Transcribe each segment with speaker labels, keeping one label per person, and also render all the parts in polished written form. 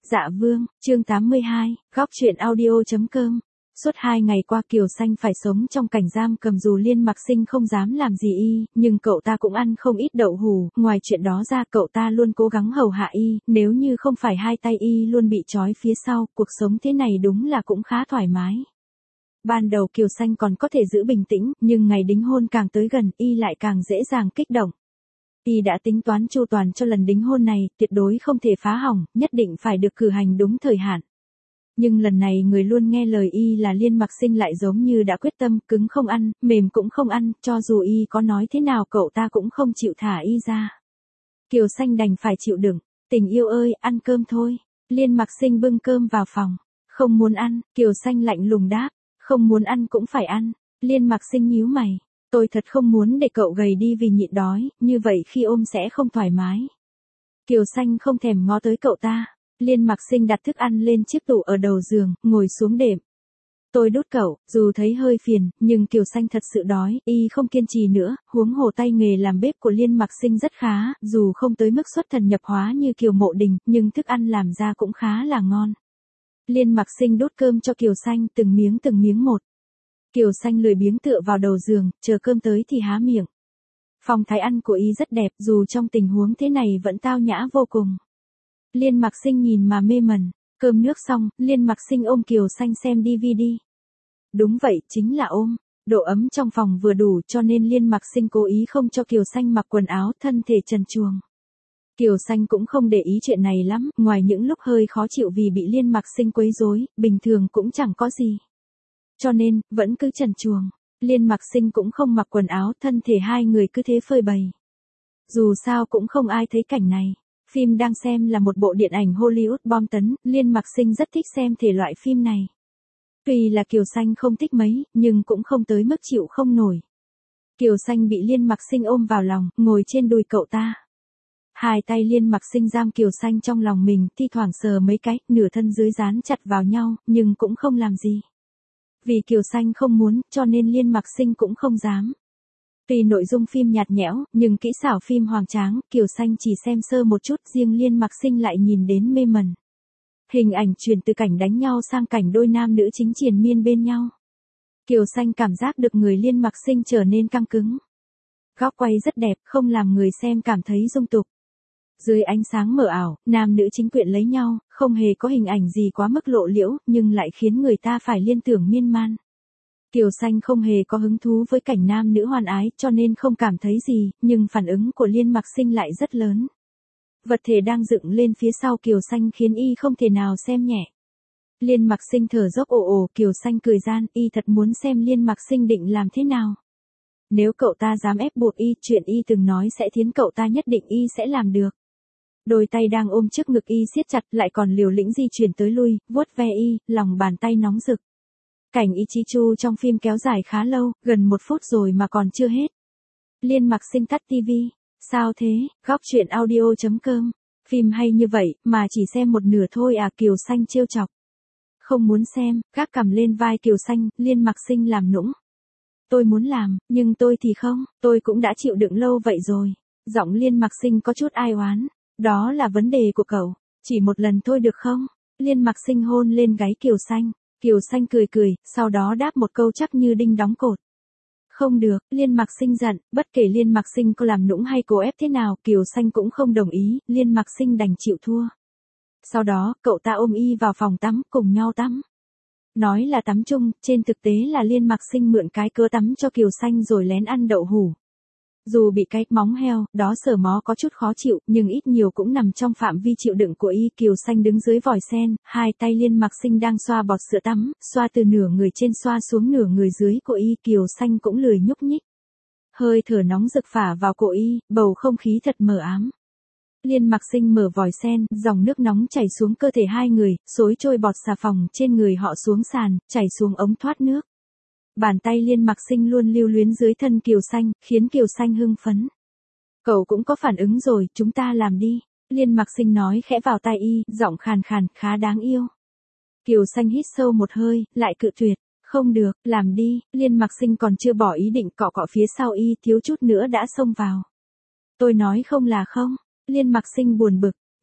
Speaker 1: Dạ Vương, chương 82, góc truyện audio.com. Suốt 2 ngày qua Kiều Xanh phải sống trong cảnh giam cầm, dù Liên Mặc Sinh không dám làm gì y, nhưng cậu ta cũng ăn không ít đậu hù, ngoài chuyện đó ra cậu ta luôn cố gắng hầu hạ y, nếu như không phải hai tay y luôn bị trói phía sau, cuộc sống thế này đúng là cũng khá thoải mái. Ban đầu Kiều Xanh còn có thể giữ bình tĩnh, nhưng ngày đính hôn càng tới gần, y lại càng dễ dàng kích động. Y đã tính toán chu toàn cho lần đính hôn này, tuyệt đối không thể phá hỏng, nhất định phải được cử hành đúng thời hạn. Nhưng lần này người luôn nghe lời y là Liên Mặc Sinh lại giống như đã quyết tâm, cứng không ăn, mềm cũng không ăn, cho dù y có nói thế nào cậu ta cũng không chịu thả y ra. Kiều Xanh đành phải chịu đựng. Tình yêu ơi, ăn cơm thôi. Liên Mặc Sinh bưng cơm vào phòng. Không muốn ăn, Kiều Xanh lạnh lùng đáp. Không muốn ăn cũng phải ăn. Liên Mặc Sinh nhíu mày. Tôi thật không muốn để cậu gầy đi vì nhịn đói, như vậy khi ôm sẽ không thoải mái. Kiều Xanh không thèm ngó tới cậu ta. Liên Mặc Sinh đặt thức ăn lên chiếc tủ ở đầu giường, ngồi xuống đệm. Tôi đút cậu, dù thấy hơi phiền, nhưng Kiều Xanh thật sự đói, y không kiên trì nữa, huống hồ tay nghề làm bếp của Liên Mặc Sinh rất khá, dù không tới mức xuất thần nhập hóa như Kiều Mộ Đình, nhưng thức ăn làm ra cũng khá là ngon. Liên Mặc Sinh đút cơm cho Kiều Xanh từng miếng một. Kiều Xanh lười biếng tựa vào đầu giường, chờ cơm tới thì há miệng. Phong thái ăn của y rất đẹp, dù trong tình huống thế này vẫn tao nhã vô cùng. Liên Mặc Sinh nhìn mà mê mẩn. Cơm nước xong, Liên Mặc Sinh ôm Kiều Xanh xem DVD. Đúng vậy, chính là ôm. Độ ấm trong phòng vừa đủ cho nên Liên Mặc Sinh cố ý không cho Kiều Xanh mặc quần áo, thân thể trần truồng. Kiều Xanh cũng không để ý chuyện này lắm, ngoài những lúc hơi khó chịu vì bị Liên Mặc Sinh quấy rối, bình thường cũng chẳng có gì. Cho nên, vẫn cứ trần truồng. Liên Mặc Sinh cũng không mặc quần áo, thân thể hai người cứ thế phơi bày. Dù sao cũng không ai thấy cảnh này. Phim đang xem là một bộ điện ảnh Hollywood bom tấn, Liên Mặc Sinh rất thích xem thể loại phim này. Tuy là Kiều Xanh không thích mấy, nhưng cũng không tới mức chịu không nổi. Kiều Xanh bị Liên Mặc Sinh ôm vào lòng, ngồi trên đùi cậu ta. Hai tay Liên Mặc Sinh giam Kiều Xanh trong lòng mình, thi thoảng sờ mấy cái, nửa thân dưới dán chặt vào nhau, nhưng cũng không làm gì. Vì Kiều Xanh không muốn, cho nên Liên Mặc Sinh cũng không dám. Tuy nội dung phim nhạt nhẽo, nhưng kỹ xảo phim hoành tráng, Kiều Xanh chỉ xem sơ một chút, riêng Liên Mặc Sinh lại nhìn đến mê mẩn. Hình ảnh chuyển từ cảnh đánh nhau sang cảnh đôi nam nữ chính triền miên bên nhau. Kiều Xanh cảm giác được người Liên Mặc Sinh trở nên căng cứng. Góc quay rất đẹp, không làm người xem cảm thấy dung tục. Dưới ánh sáng mờ ảo, nam nữ chính quyện lấy nhau, không hề có hình ảnh gì quá mức lộ liễu, nhưng lại khiến người ta phải liên tưởng miên man. Kiều Xanh không hề có hứng thú với cảnh nam nữ hoan ái, cho nên không cảm thấy gì, nhưng phản ứng của Liên Mặc Sinh lại rất lớn. Vật thể đang dựng lên phía sau Kiều Xanh khiến y không thể nào xem nhẹ. Liên Mặc Sinh thở dốc ồ ồ, Kiều Xanh cười gian, y thật muốn xem Liên Mặc Sinh định làm thế nào. Nếu cậu ta dám ép buộc y, chuyện y từng nói sẽ thiến cậu ta nhất định y sẽ làm được. Đôi tay đang ôm trước ngực y siết chặt, lại còn liều lĩnh di chuyển tới lui, vuốt ve y, lòng bàn tay nóng rực. Cảnh Ichichu trong phim kéo dài khá lâu, gần 1 phút rồi mà còn chưa hết. Liên Mặc Sinh tắt TV. Sao thế, góc truyện audio.com. Phim hay như vậy, mà chỉ xem một nửa thôi à, Kiều Xanh trêu chọc. Không muốn xem, gác cằm lên vai Kiều Xanh, Liên Mặc Sinh làm nũng. Tôi muốn làm, nhưng tôi thì không, tôi cũng đã chịu đựng lâu vậy rồi. Giọng Liên Mặc Sinh có chút ai oán. Đó là vấn đề của cậu, chỉ một lần thôi được không? Liên Mặc Sinh hôn lên gáy Kiều Xanh. Kiều Xanh cười cười, sau đó đáp một câu chắc như đinh đóng cột. Không được, Liên Mặc Sinh giận, bất kể Liên Mặc Sinh có làm nũng hay cố ép thế nào, Kiều Xanh cũng không đồng ý, Liên Mặc Sinh đành chịu thua. Sau đó, cậu ta ôm y vào phòng tắm, cùng nhau tắm. Nói là tắm chung, trên thực tế là Liên Mặc Sinh mượn cái cớ tắm cho Kiều Xanh rồi lén ăn đậu hủ. Dù bị cái móng heo, đó sờ mó có chút khó chịu, nhưng ít nhiều cũng nằm trong phạm vi chịu đựng của y. Kiều Xanh đứng dưới vòi sen, hai tay Liên Mặc Sinh đang xoa bọt sữa tắm, xoa từ nửa người trên xoa xuống nửa người dưới của y. Kiều Xanh cũng lười nhúc nhích. Hơi thở nóng rực phả vào cổ y, bầu không khí thật mờ ám. Liên Mặc Sinh mở vòi sen, dòng nước nóng chảy xuống cơ thể hai người, xối trôi bọt xà phòng trên người họ xuống sàn, chảy xuống ống thoát nước. Bàn tay Liên Mặc Sinh luôn lưu luyến dưới thân Kiều Xanh, khiến Kiều Xanh hưng phấn. Cậu cũng có phản ứng rồi, chúng ta làm đi. Liên Mặc Sinh nói khẽ vào tai y, giọng khàn khàn, khá đáng yêu. Kiều Xanh hít sâu một hơi, lại cự tuyệt. Không được, làm đi. Liên Mặc Sinh còn chưa bỏ ý định, cọ cọ phía sau y, thiếu chút nữa đã xông vào. Tôi nói không là không. Liên Mặc Sinh buồn bực,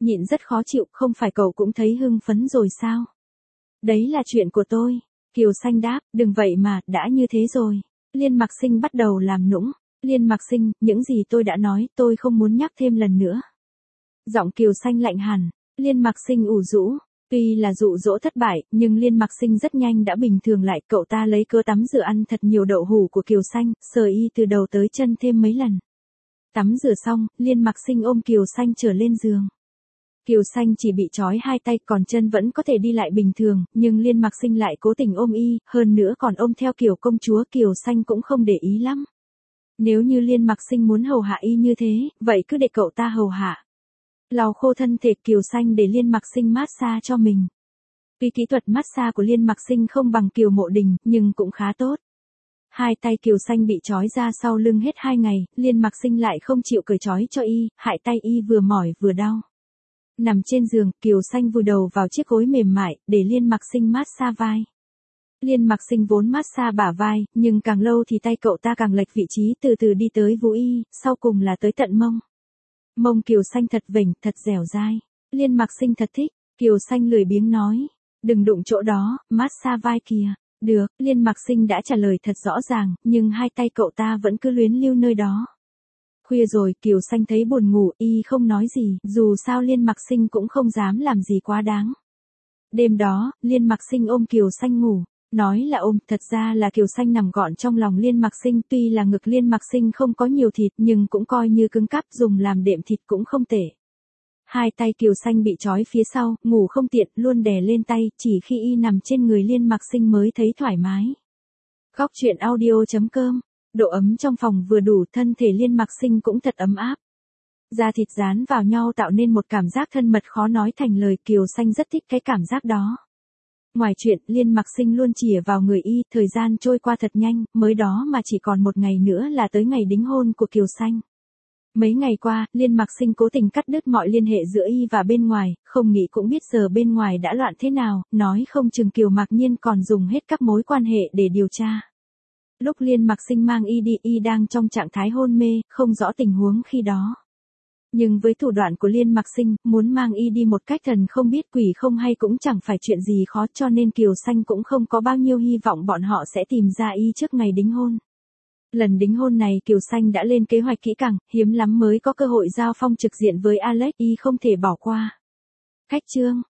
Speaker 1: Nhịn rất khó chịu, không phải cậu cũng thấy hưng phấn rồi sao? Đấy là chuyện của tôi. Kiều Xanh đáp, đừng vậy mà, đã như thế rồi. Liên Mặc Sinh bắt đầu làm nũng. Liên Mặc Sinh, những gì tôi đã nói, tôi không muốn nhắc thêm lần nữa. Giọng Kiều Xanh lạnh hẳn. Liên Mặc Sinh ủ rũ. Tuy là dụ dỗ thất bại, nhưng Liên Mặc Sinh rất nhanh đã bình thường lại. Cậu ta lấy cớ tắm rửa ăn thật nhiều đậu hũ của Kiều Xanh, sờ y từ đầu tới chân thêm mấy lần. Tắm rửa xong, Liên Mặc Sinh ôm Kiều Xanh trở lên giường. Kiều Xanh chỉ bị trói hai tay, còn chân vẫn có thể đi lại bình thường, nhưng Liên Mặc Sinh lại cố tình ôm y, hơn nữa còn ôm theo kiểu công chúa. Kiều Xanh cũng không để ý lắm. Nếu như Liên Mặc Sinh muốn hầu hạ y như thế, vậy cứ để cậu ta hầu hạ. Lau khô thân thể, Kiều Xanh để Liên Mặc Sinh massage cho mình. Tuy kỹ thuật massage của Liên Mặc Sinh không bằng Kiều Mộ Đình, nhưng cũng khá tốt. Hai tay Kiều Xanh bị trói ra sau lưng hết 2 ngày, Liên Mặc Sinh lại không chịu cởi trói cho y, hại tay y vừa mỏi vừa đau. Nằm trên giường, Kiều Xanh vùi đầu vào chiếc gối mềm mại, để Liên Mặc Sinh massage vai. Liên Mặc Sinh vốn massage bả vai, nhưng càng lâu thì tay cậu ta càng lệch vị trí, từ từ đi tới vú y, sau cùng là tới tận mông. Mông Kiều Xanh thật vểnh, thật dẻo dai. Liên Mặc Sinh thật thích. Kiều Xanh lười biếng nói, đừng đụng chỗ đó, massage vai kìa. Được, Liên Mặc Sinh đã trả lời thật rõ ràng, nhưng hai tay cậu ta vẫn cứ luyến lưu nơi đó. Khuya rồi, Kiều Xanh thấy buồn ngủ, y không nói gì, dù sao Liên Mặc Sinh cũng không dám làm gì quá đáng. Đêm đó, Liên Mặc Sinh ôm Kiều Xanh ngủ. Nói là ôm, thật ra là Kiều Xanh nằm gọn trong lòng Liên Mặc Sinh. Tuy là ngực Liên Mặc Sinh không có nhiều thịt, nhưng cũng coi như cứng cáp, dùng làm đệm thịt cũng không tệ. Hai tay Kiều Xanh bị trói phía sau, ngủ không tiện, luôn đè lên tay, chỉ khi y nằm trên người Liên Mặc Sinh mới thấy thoải mái. Góc truyện audio.com. Độ ấm trong phòng vừa đủ, thân thể Liên Mặc Sinh cũng thật ấm áp. Da thịt dán vào nhau tạo nên một cảm giác thân mật khó nói thành lời. Kiều Xanh rất thích cái cảm giác đó. Ngoài chuyện, Liên Mặc Sinh luôn chìa vào người y, thời gian trôi qua thật nhanh, mới đó mà chỉ còn 1 ngày nữa là tới ngày đính hôn của Kiều Xanh. Mấy ngày qua, Liên Mặc Sinh cố tình cắt đứt mọi liên hệ giữa y và bên ngoài, không nghĩ cũng biết giờ bên ngoài đã loạn thế nào, nói không chừng Kiều Mạc Nhiên còn dùng hết các mối quan hệ để điều tra. Lúc Liên Mặc Sinh mang y đi, y đang trong trạng thái hôn mê, không rõ tình huống khi đó. Nhưng với thủ đoạn của Liên Mặc Sinh, muốn mang y đi một cách thần không biết quỷ không hay cũng chẳng phải chuyện gì khó, cho nên Kiều Xanh cũng không có bao nhiêu hy vọng bọn họ sẽ tìm ra y trước ngày đính hôn. Lần đính hôn này Kiều Xanh đã lên kế hoạch kỹ càng, hiếm lắm mới có cơ hội giao phong trực diện với Alex, y không thể bỏ qua. Khách trương,